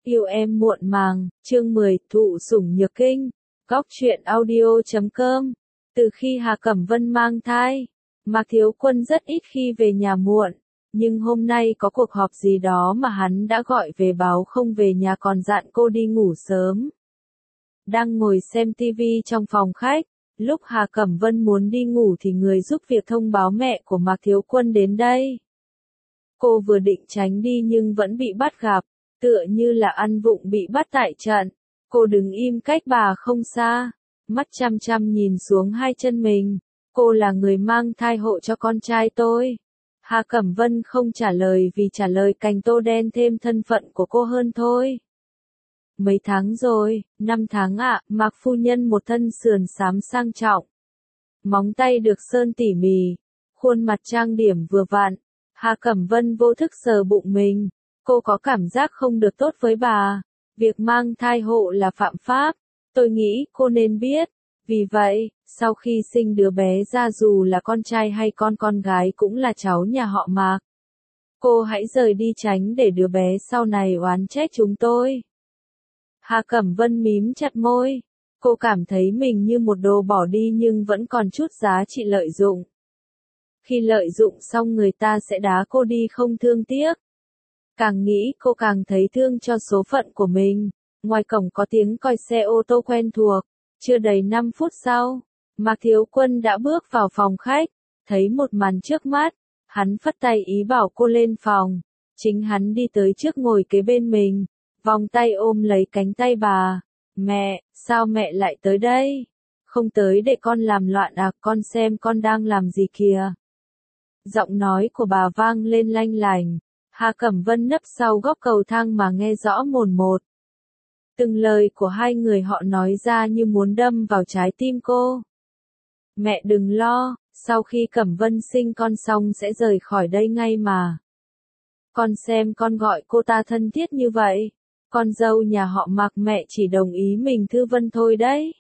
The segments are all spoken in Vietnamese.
Yêu em muộn màng, chương 10, thụ sủng nhược kinh, góc truyện audio.com. Từ khi Hà Cẩm Vân mang thai, Mạc Thiếu Quân rất ít khi về nhà muộn, nhưng hôm nay có cuộc họp gì đó mà hắn đã gọi về báo không về nhà còn dặn cô đi ngủ sớm. Đang ngồi xem TV trong phòng khách, lúc Hà Cẩm Vân muốn đi ngủ thì người giúp việc thông báo mẹ của Mạc Thiếu Quân đến đây. Cô vừa định tránh đi nhưng vẫn bị bắt gặp, tựa như là ăn vụng bị bắt tại trận. Cô đứng im cách bà không xa, mắt chăm chăm nhìn xuống hai chân mình. Cô là người mang thai hộ cho con trai tôi. Hà Cẩm Vân không trả lời vì trả lời cành tô đen thêm thân phận của cô hơn thôi. Mấy tháng rồi, 5 tháng ạ, Mạc phu nhân một thân sườn xám sang trọng. Móng tay được sơn tỉ mỉ, khuôn mặt trang điểm vừa vặn. Hà Cẩm Vân vô thức sờ bụng mình. Cô có cảm giác không được tốt với bà. Việc mang thai hộ là phạm pháp. Tôi nghĩ cô nên biết. Vì vậy, sau khi sinh đứa bé ra dù là con trai hay con gái cũng là cháu nhà họ Mạc. Cô hãy rời đi tránh để đứa bé sau này oán trách chúng tôi. Hà Cẩm Vân mím chặt môi. Cô cảm thấy mình như một đồ bỏ đi nhưng vẫn còn chút giá trị lợi dụng. Khi lợi dụng xong người ta sẽ đá cô đi không thương tiếc. Càng nghĩ cô càng thấy thương cho số phận của mình. Ngoài cổng có tiếng còi xe ô tô quen thuộc. Chưa đầy 5 phút sau, Mạc Thiếu Quân đã bước vào phòng khách. Thấy một màn trước mắt, hắn phất tay ý bảo cô lên phòng. Chính hắn đi tới trước ngồi kế bên mình, vòng tay ôm lấy cánh tay bà. Mẹ, sao mẹ lại tới đây? Không tới để con làm loạn à, con xem con đang làm gì kìa. Giọng nói của bà vang lên lanh lành. Hà Cẩm Vân nấp sau góc cầu thang mà nghe rõ mồn một. Từng lời của hai người họ nói ra như muốn đâm vào trái tim cô. Mẹ đừng lo, sau khi Cẩm Vân sinh con xong sẽ rời khỏi đây ngay mà. Con xem con gọi cô ta thân thiết như vậy. Con dâu nhà họ Mạc mẹ chỉ đồng ý mình Thư Vân thôi đấy.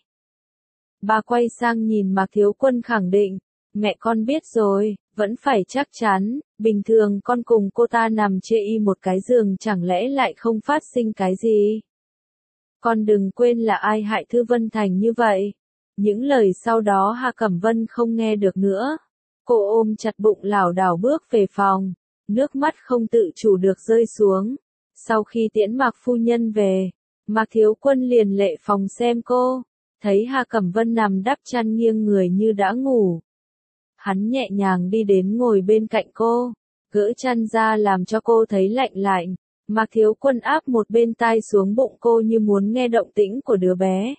Bà quay sang nhìn Mạc Thiếu Quân khẳng định. Mẹ con biết rồi, vẫn phải chắc chắn, bình thường con cùng cô ta nằm chê y một cái giường chẳng lẽ lại không phát sinh cái gì. Con đừng quên là ai hại Thư Vân thành như vậy. Những lời sau đó Hà Cẩm Vân không nghe được nữa. Cô ôm chặt bụng lảo đảo bước về phòng, nước mắt không tự chủ được rơi xuống. Sau khi tiễn Mạc phu nhân về, Mạc Thiếu Quân liền lệ phòng xem cô, thấy Hà Cẩm Vân nằm đắp chăn nghiêng người như đã ngủ. Hắn nhẹ nhàng đi đến ngồi bên cạnh cô, gỡ chăn ra làm cho cô thấy lạnh lạnh. Mạc Thiếu Quân áp một bên tai xuống bụng cô như muốn nghe động tĩnh của đứa bé.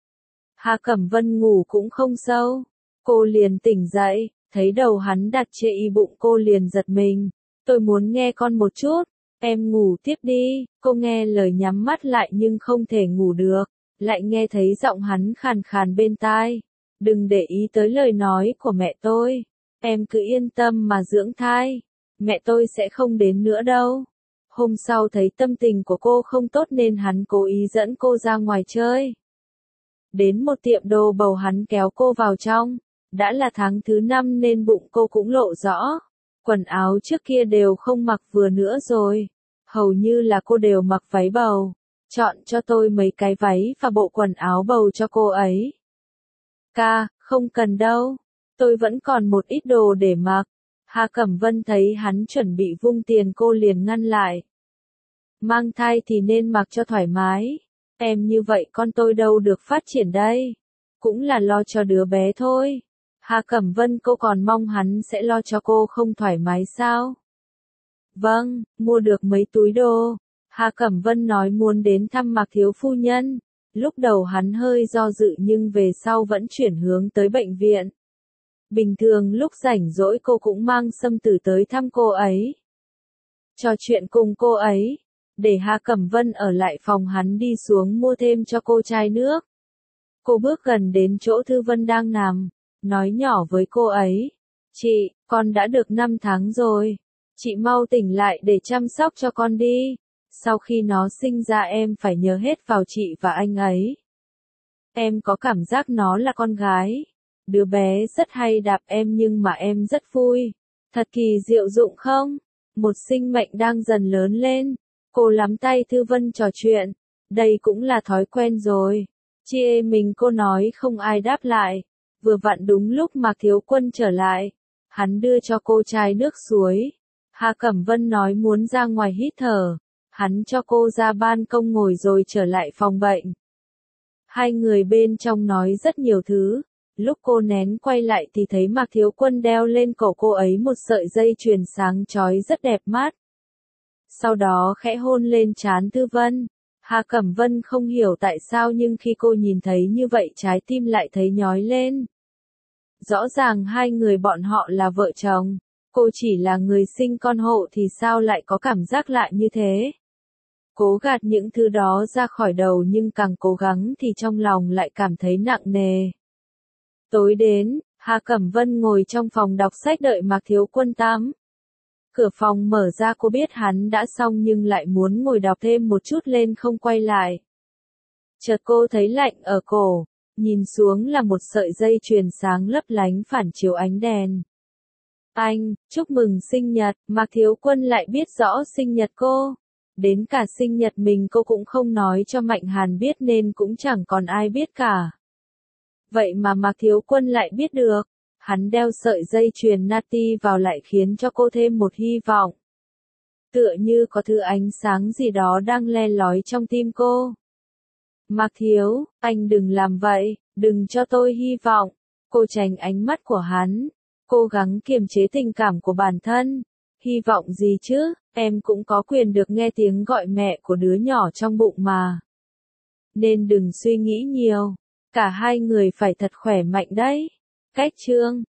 Hà Cẩm Vân ngủ cũng không sâu. Cô liền tỉnh dậy, thấy đầu hắn đặt trên y bụng cô liền giật mình. Tôi muốn nghe con một chút, em ngủ tiếp đi. Cô nghe lời nhắm mắt lại nhưng không thể ngủ được, lại nghe thấy giọng hắn khàn khàn bên tai. Đừng để ý tới lời nói của mẹ tôi. Em cứ yên tâm mà dưỡng thai. Mẹ tôi sẽ không đến nữa đâu. Hôm sau thấy tâm tình của cô không tốt nên hắn cố ý dẫn cô ra ngoài chơi. Đến một tiệm đồ bầu hắn kéo cô vào trong. Đã là tháng thứ 5 nên bụng cô cũng lộ rõ. Quần áo trước kia đều không mặc vừa nữa rồi. Hầu như là cô đều mặc váy bầu. Chọn cho tôi mấy cái váy và bộ quần áo bầu cho cô ấy. Ca, không cần đâu. Tôi vẫn còn một ít đồ để mặc. Hà Cẩm Vân thấy hắn chuẩn bị vung tiền cô liền ngăn lại. Mang thai thì nên mặc cho thoải mái. Em như vậy con tôi đâu được phát triển đây. Cũng là lo cho đứa bé thôi. Hà Cẩm Vân cô còn mong hắn sẽ lo cho cô không thoải mái sao? Vâng, mua được mấy túi đồ. Hà Cẩm Vân nói muốn đến thăm Mạc Thiếu phu nhân. Lúc đầu hắn hơi do dự nhưng về sau vẫn chuyển hướng tới bệnh viện. Bình thường lúc rảnh rỗi cô cũng mang Sâm Tử tới thăm cô ấy. Trò chuyện cùng cô ấy. Để Hà Cẩm Vân ở lại phòng hắn đi xuống mua thêm cho cô chai nước. Cô bước gần đến chỗ Thư Vân đang nằm. Nói nhỏ với cô ấy. Chị, con đã được 5 tháng rồi. Chị mau tỉnh lại để chăm sóc cho con đi. Sau khi nó sinh ra em phải nhớ hết vào chị và anh ấy. Em có cảm giác nó là con gái. Đứa bé rất hay đạp em nhưng mà em rất vui. Thật kỳ diệu dụng không? Một sinh mệnh đang dần lớn lên. Cô lắm tay Thư Vân trò chuyện. Đây cũng là thói quen rồi. Chị em mình cô nói không ai đáp lại. Vừa vặn đúng lúc Mạc Thiếu Quân trở lại. Hắn đưa cho cô chai nước suối. Hà Cẩm Vân nói muốn ra ngoài hít thở. Hắn cho cô ra ban công ngồi rồi trở lại phòng bệnh. Hai người bên trong nói rất nhiều thứ. Lúc cô nén quay lại thì thấy Mạc Thiếu Quân đeo lên cổ cô ấy một sợi dây chuyền sáng chói rất đẹp mắt. Sau đó khẽ hôn lên trán Thư Vân. Hà Cẩm Vân không hiểu tại sao nhưng khi cô nhìn thấy như vậy trái tim lại thấy nhói lên. Rõ ràng hai người bọn họ là vợ chồng. Cô chỉ là người sinh con hộ thì sao lại có cảm giác lạ như thế. Cố gạt những thứ đó ra khỏi đầu nhưng càng cố gắng thì trong lòng lại cảm thấy nặng nề. Tối đến, Hà Cẩm Vân ngồi trong phòng đọc sách đợi Mạc Thiếu Quân tắm. Cửa phòng mở ra cô biết hắn đã xong nhưng lại muốn ngồi đọc thêm một chút lên không quay lại. Chợt cô thấy lạnh ở cổ, nhìn xuống là một sợi dây chuyền sáng lấp lánh phản chiếu ánh đèn. Anh, chúc mừng sinh nhật, Mạc Thiếu Quân lại biết rõ sinh nhật cô. Đến cả sinh nhật mình cô cũng không nói cho Mạnh Hàn biết nên cũng chẳng còn ai biết cả. Vậy mà Mạc Thiếu Quân lại biết được. Hắn đeo sợi dây chuyền Nati vào lại khiến cho cô thêm một hy vọng. Tựa như có thứ ánh sáng gì đó đang le lói trong tim cô. Mạc Thiếu, anh đừng làm vậy, đừng cho tôi hy vọng. Cô tránh ánh mắt của hắn, cố gắng kiềm chế tình cảm của bản thân. Hy vọng gì chứ, em cũng có quyền được nghe tiếng gọi mẹ của đứa nhỏ trong bụng mà. Nên đừng suy nghĩ nhiều, cả hai người phải thật khỏe mạnh đấy. Cách chương